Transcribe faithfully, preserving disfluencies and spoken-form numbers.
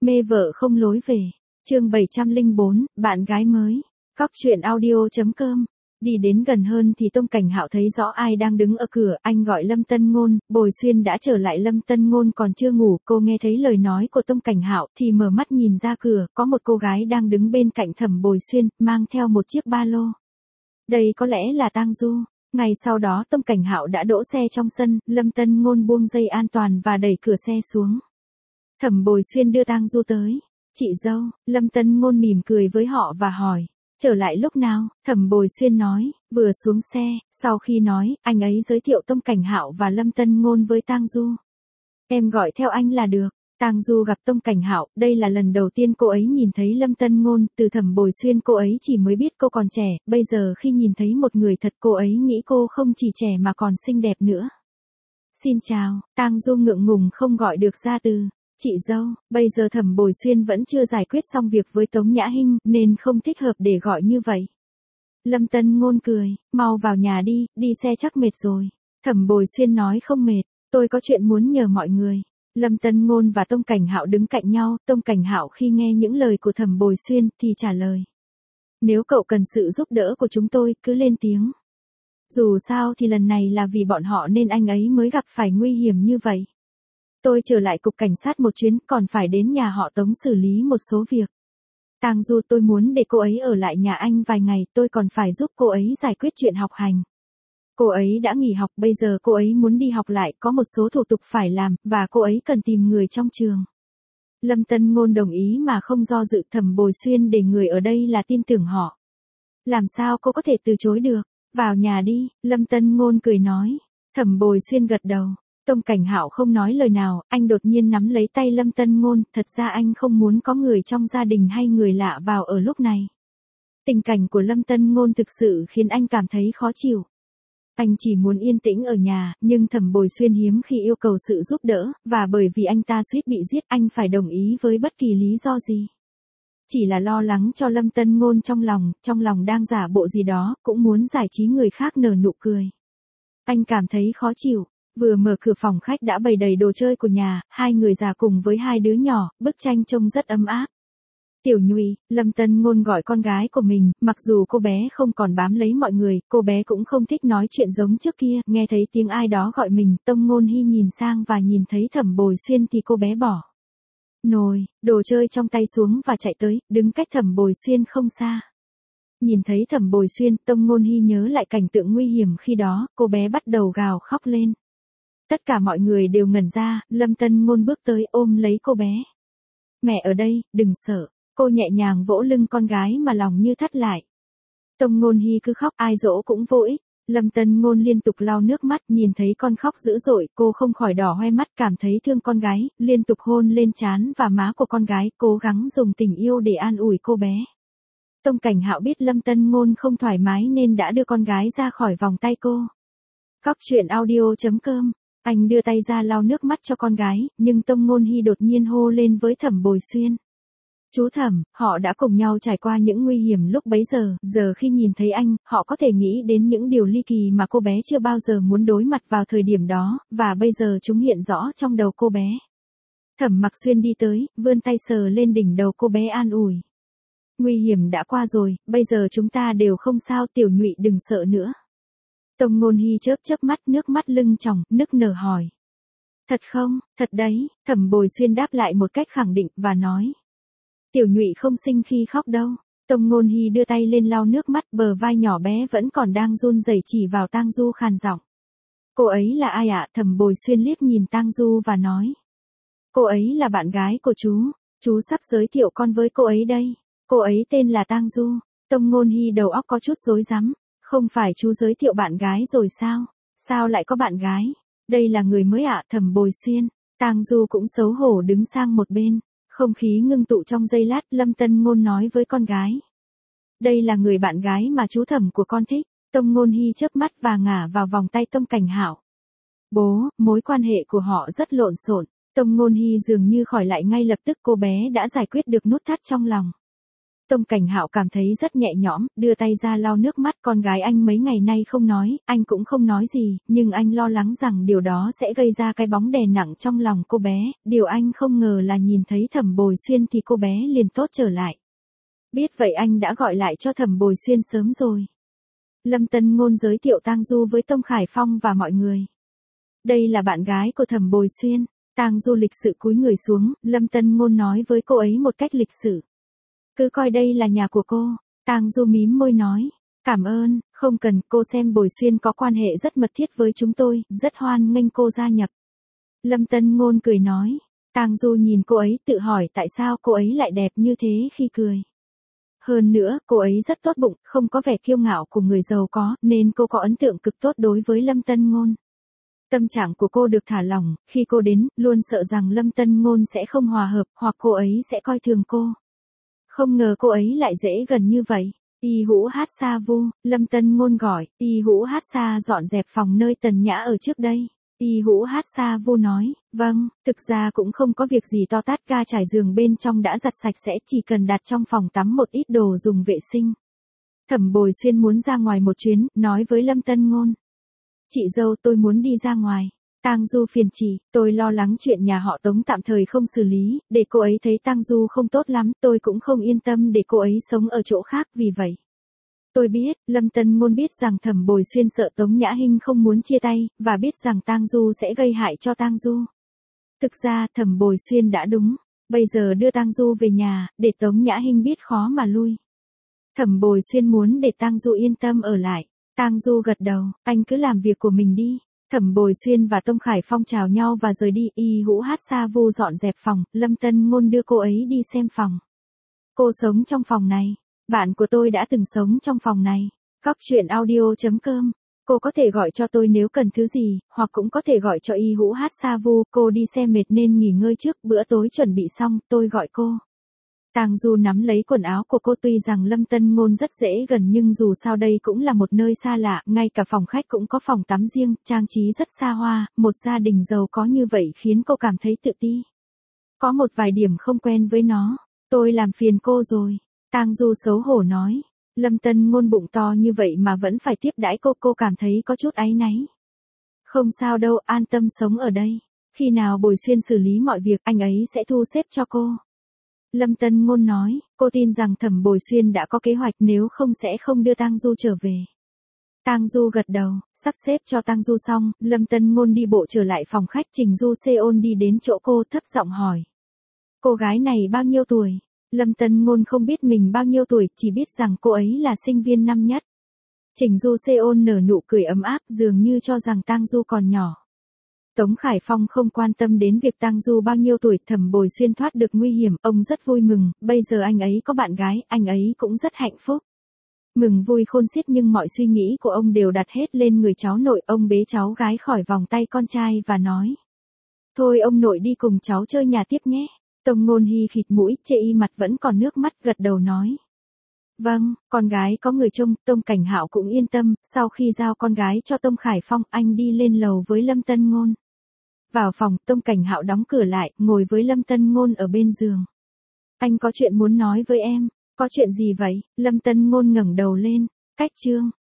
Mê vợ không lối về. Chương bảy trăm lẻ bốn, bạn gái mới. Cóc truyện audio.com. Đi đến gần hơn thì Tông Cảnh Hạo thấy rõ ai đang đứng ở cửa, anh gọi Lâm Tân Ngôn, Bồi Xuyên đã trở lại. Lâm Tân Ngôn còn chưa ngủ, cô nghe thấy lời nói của Tông Cảnh Hạo thì mở mắt nhìn ra cửa, có một cô gái đang đứng bên cạnh Thẩm Bồi Xuyên, mang theo một chiếc ba lô. Đây có lẽ là Tang Du. Ngày sau đó Tông Cảnh Hạo đã đỗ xe trong sân, Lâm Tân Ngôn buông dây an toàn và đẩy cửa xe xuống. Thẩm Bồi Xuyên đưa Tang Du tới. Chị dâu, Lâm Tân Ngôn mỉm cười với họ và hỏi. Trở lại lúc nào? Thẩm Bồi Xuyên nói, vừa xuống xe. Sau khi nói, anh ấy giới thiệu Tông Cảnh Hạo và Lâm Tân Ngôn với Tang Du. Em gọi theo anh là được. Tang Du gặp Tông Cảnh Hạo, đây là lần đầu tiên cô ấy nhìn thấy Lâm Tân Ngôn, từ Thẩm Bồi Xuyên cô ấy chỉ mới biết cô còn trẻ, bây giờ khi nhìn thấy một người thật cô ấy nghĩ cô không chỉ trẻ mà còn xinh đẹp nữa. Xin chào, Tang Du ngượng ngùng không gọi được ra từ. Chị dâu, bây giờ Thẩm Bồi Xuyên vẫn chưa giải quyết xong việc với Tống Nhã Hinh nên không thích hợp để gọi như vậy. Lâm Tân Ngôn cười, mau vào nhà đi, đi xe chắc mệt rồi. Thẩm Bồi Xuyên nói không mệt, tôi có chuyện muốn nhờ mọi người. Lâm Tân Ngôn và Tông Cảnh Hạo đứng cạnh nhau, Tông Cảnh Hạo khi nghe những lời của Thẩm Bồi Xuyên thì trả lời. Nếu cậu cần sự giúp đỡ của chúng tôi, cứ lên tiếng. Dù sao thì lần này là vì bọn họ nên anh ấy mới gặp phải nguy hiểm như vậy. Tôi trở lại cục cảnh sát một chuyến, còn phải đến nhà họ Tống xử lý một số việc. Tang Du, tôi muốn để cô ấy ở lại nhà anh vài ngày, tôi còn phải giúp cô ấy giải quyết chuyện học hành. Cô ấy đã nghỉ học, bây giờ cô ấy muốn đi học lại, có một số thủ tục phải làm, và cô ấy cần tìm người trong trường. Lâm Tân Ngôn đồng ý mà không do dự. Thẩm Bồi Xuyên để người ở đây là tin tưởng họ. Làm sao cô có thể từ chối được? Vào nhà đi, Lâm Tân Ngôn cười nói. Thẩm Bồi Xuyên gật đầu. Tông Cảnh Hạo không nói lời nào, anh đột nhiên nắm lấy tay Lâm Tân Ngôn, thật ra anh không muốn có người trong gia đình hay người lạ vào ở lúc này. Tình cảnh của Lâm Tân Ngôn thực sự khiến anh cảm thấy khó chịu. Anh chỉ muốn yên tĩnh ở nhà, nhưng Thẩm Bồi Xuyên hiếm khi yêu cầu sự giúp đỡ, và bởi vì anh ta suýt bị giết anh phải đồng ý với bất kỳ lý do gì. Chỉ là lo lắng cho Lâm Tân Ngôn trong lòng, trong lòng đang giả bộ gì đó, cũng muốn giải trí người khác nở nụ cười. Anh cảm thấy khó chịu. Vừa mở cửa phòng khách đã bày đầy đồ chơi của nhà, hai người già cùng với hai đứa nhỏ, bức tranh trông rất ấm áp. Tiểu Nhụy, Lâm Tân Ngôn gọi con gái của mình, mặc dù cô bé không còn bám lấy mọi người, cô bé cũng không thích nói chuyện giống trước kia, nghe thấy tiếng ai đó gọi mình, Tông Ngôn Hi nhìn sang và nhìn thấy Thẩm Bồi Xuyên thì cô bé bỏ nồi, đồ chơi trong tay xuống và chạy tới, đứng cách Thẩm Bồi Xuyên không xa. Nhìn thấy Thẩm Bồi Xuyên, Tông Ngôn Hi nhớ lại cảnh tượng nguy hiểm khi đó, cô bé bắt đầu gào khóc lên. Tất cả mọi người đều ngẩn ra, Lâm Tân Ngôn bước tới ôm lấy cô bé. Mẹ ở đây, đừng sợ. Cô nhẹ nhàng vỗ lưng con gái mà lòng như thắt lại. Tông Ngôn Hi cứ khóc, ai dỗ cũng vô ích. Lâm Tân Ngôn liên tục lau nước mắt, nhìn thấy con khóc dữ dội, cô không khỏi đỏ hoe mắt, cảm thấy thương con gái, liên tục hôn lên trán và má của con gái, cố gắng dùng tình yêu để an ủi cô bé. Tông Cảnh Hạo biết Lâm Tân Ngôn không thoải mái nên đã đưa con gái ra khỏi vòng tay cô. Cóc truyện audio.com. Anh đưa tay ra lau nước mắt cho con gái, nhưng Tông Ngôn Hi đột nhiên hô lên với Thẩm Bồi Xuyên. Chú Thẩm, họ đã cùng nhau trải qua những nguy hiểm lúc bấy giờ, giờ khi nhìn thấy anh, họ có thể nghĩ đến những điều ly kỳ mà cô bé chưa bao giờ muốn đối mặt vào thời điểm đó, và bây giờ chúng hiện rõ trong đầu cô bé. Thẩm Mặc Xuyên đi tới, vươn tay sờ lên đỉnh đầu cô bé an ủi. Nguy hiểm đã qua rồi, bây giờ chúng ta đều không sao, Tiểu Nhụy đừng sợ nữa. Tông Ngôn Hi chớp chớp mắt, nước mắt lưng tròng, nức nở hỏi. Thật không, thật đấy, Thẩm Bồi Xuyên đáp lại một cách khẳng định, và nói. Tiểu Nhụy không sinh khi khóc đâu. Tông Ngôn Hi đưa tay lên lau nước mắt, bờ vai nhỏ bé vẫn còn đang run rẩy chỉ vào Tang Du khàn giọng. Cô ấy là ai ạ? Thẩm Bồi Xuyên liếc nhìn Tang Du và nói. Cô ấy là bạn gái của chú, chú sắp giới thiệu con với cô ấy đây. Cô ấy tên là Tang Du. Tông Ngôn Hi đầu óc có chút rối rắm. Không phải chú giới thiệu bạn gái rồi sao? Sao lại có bạn gái? Đây là người mới ạ? Thẩm Bồi Xuyên. Tang Du cũng xấu hổ đứng sang một bên. Không khí ngưng tụ trong giây lát, Lâm Tân Ngôn nói với con gái. Đây là người bạn gái mà chú Thẩm của con thích. Tông Ngôn Hi chớp mắt và ngả vào vòng tay Tông Cảnh Hạo. Bố, mối quan hệ của họ rất lộn xộn. Tông Ngôn Hi dường như khỏi lại ngay lập tức, cô bé đã giải quyết được nút thắt trong lòng. Tông Cảnh Hạo cảm thấy rất nhẹ nhõm, đưa tay ra lau nước mắt. Con gái anh mấy ngày nay không nói, anh cũng không nói gì, nhưng anh lo lắng rằng điều đó sẽ gây ra cái bóng đè nặng trong lòng cô bé. Điều anh không ngờ là nhìn thấy Thẩm Bồi Xuyên thì cô bé liền tốt trở lại. Biết vậy anh đã gọi lại cho Thẩm Bồi Xuyên sớm rồi. Lâm Tân Ngôn giới thiệu Tang Du với Tông Khải Phong và mọi người. Đây là bạn gái của Thẩm Bồi Xuyên. Tang Du lịch sự cúi người xuống, Lâm Tân Ngôn nói với cô ấy một cách lịch sự. Cứ coi đây là nhà của cô. Tang Du mím môi nói. Cảm ơn, không cần, cô xem Bồi Xuyên có quan hệ rất mật thiết với chúng tôi, rất hoan nghênh cô gia nhập. Lâm Tân Ngôn cười nói. Tang Du nhìn cô ấy tự hỏi tại sao cô ấy lại đẹp như thế khi cười. Hơn nữa, cô ấy rất tốt bụng, không có vẻ kiêu ngạo của người giàu có, nên cô có ấn tượng cực tốt đối với Lâm Tân Ngôn. Tâm trạng của cô được thả lỏng, khi cô đến, luôn sợ rằng Lâm Tân Ngôn sẽ không hòa hợp, hoặc cô ấy sẽ coi thường cô. Không ngờ cô ấy lại dễ gần như vậy. Y Hữu Hát Sa Vu, Lâm Tân Ngôn gọi, Y Hữu Hát Sa dọn dẹp phòng nơi Tần Nhã ở trước đây. Y Hữu Hát Sa Vu nói, vâng, thực ra cũng không có việc gì to tát, ga trải giường bên trong đã giặt sạch sẽ, chỉ cần đặt trong phòng tắm một ít đồ dùng vệ sinh. Thẩm Bồi Xuyên muốn ra ngoài một chuyến, nói với Lâm Tân Ngôn. Chị dâu, tôi muốn đi ra ngoài. Tang Du phiền chị, tôi lo lắng chuyện nhà họ Tống tạm thời không xử lý, để cô ấy thấy Tang Du không tốt lắm, tôi cũng không yên tâm để cô ấy sống ở chỗ khác, vì vậy. Tôi biết, Lâm Tân Ngôn biết rằng Thẩm Bồi Xuyên sợ Tống Nhã Hinh không muốn chia tay, và biết rằng Tang Du sẽ gây hại cho Tang Du. Thực ra, Thẩm Bồi Xuyên đã đúng, bây giờ đưa Tang Du về nhà, để Tống Nhã Hinh biết khó mà lui. Thẩm Bồi Xuyên muốn để Tang Du yên tâm ở lại. Tang Du gật đầu, anh cứ làm việc của mình đi. Thẩm Bồi Xuyên và Tông Khải Phong chào nhau và rời đi. Y Hữu Hát Sa Vu dọn dẹp phòng, Lâm Tân Ngôn đưa cô ấy đi xem phòng. Cô sống trong phòng này. Bạn của tôi đã từng sống trong phòng này. Góc truyện audio chấm com. Cô có thể gọi cho tôi nếu cần thứ gì, hoặc cũng có thể gọi cho Y Hữu Hát Sa Vu. Cô đi xe mệt nên nghỉ ngơi trước, bữa tối chuẩn bị xong, tôi gọi cô. Tang Du nắm lấy quần áo của cô, tuy rằng Lâm Tân Ngôn rất dễ gần nhưng dù sao đây cũng là một nơi xa lạ, ngay cả phòng khách cũng có phòng tắm riêng, trang trí rất xa hoa, một gia đình giàu có như vậy khiến cô cảm thấy tự ti. Có một vài điểm không quen với nó, tôi làm phiền cô rồi. Tang Du xấu hổ nói, Lâm Tân Ngôn bụng to như vậy mà vẫn phải tiếp đãi cô, cô cảm thấy có chút áy náy. Không sao đâu, an tâm sống ở đây. Khi nào Bồi Xuyên xử lý mọi việc, anh ấy sẽ thu xếp cho cô. Lâm Tân Ngôn nói, cô tin rằng Thẩm Bồi Xuyên đã có kế hoạch, nếu không sẽ không đưa Tang Du trở về. Tang Du gật đầu, sắp xếp cho Tang Du xong, Lâm Tân Ngôn đi bộ trở lại phòng khách. Trình Du Seon đi đến chỗ cô, thấp giọng hỏi. Cô gái này bao nhiêu tuổi? Lâm Tân Ngôn không biết mình bao nhiêu tuổi, chỉ biết rằng cô ấy là sinh viên năm nhất. Trình Du Seon nở nụ cười ấm áp, dường như cho rằng Tang Du còn nhỏ. Tống Khải Phong không quan tâm đến việc Tang Du bao nhiêu tuổi. Thẩm Bồi Xuyên thoát được nguy hiểm, ông rất vui mừng, bây giờ anh ấy có bạn gái, anh ấy cũng rất hạnh phúc. Mừng vui khôn xiết nhưng mọi suy nghĩ của ông đều đặt hết lên người cháu nội, ông bế cháu gái khỏi vòng tay con trai và nói. Thôi ông nội đi cùng cháu chơi nhà tiếp nhé. Tông Ngôn Hi khịt mũi, chê y mặt vẫn còn nước mắt, gật đầu nói. Vâng, con gái có người trông. Tông Cảnh Hạo cũng yên tâm, sau khi giao con gái cho Tông Khải Phong, anh đi lên lầu với Lâm Tân Ngôn. Vào phòng, Tông Cảnh Hạo đóng cửa lại, ngồi với Lâm Tân Ngôn ở bên giường. Anh có chuyện muốn nói với em. Có chuyện gì vậy? Lâm Tân Ngôn ngẩng đầu lên. Cách chương.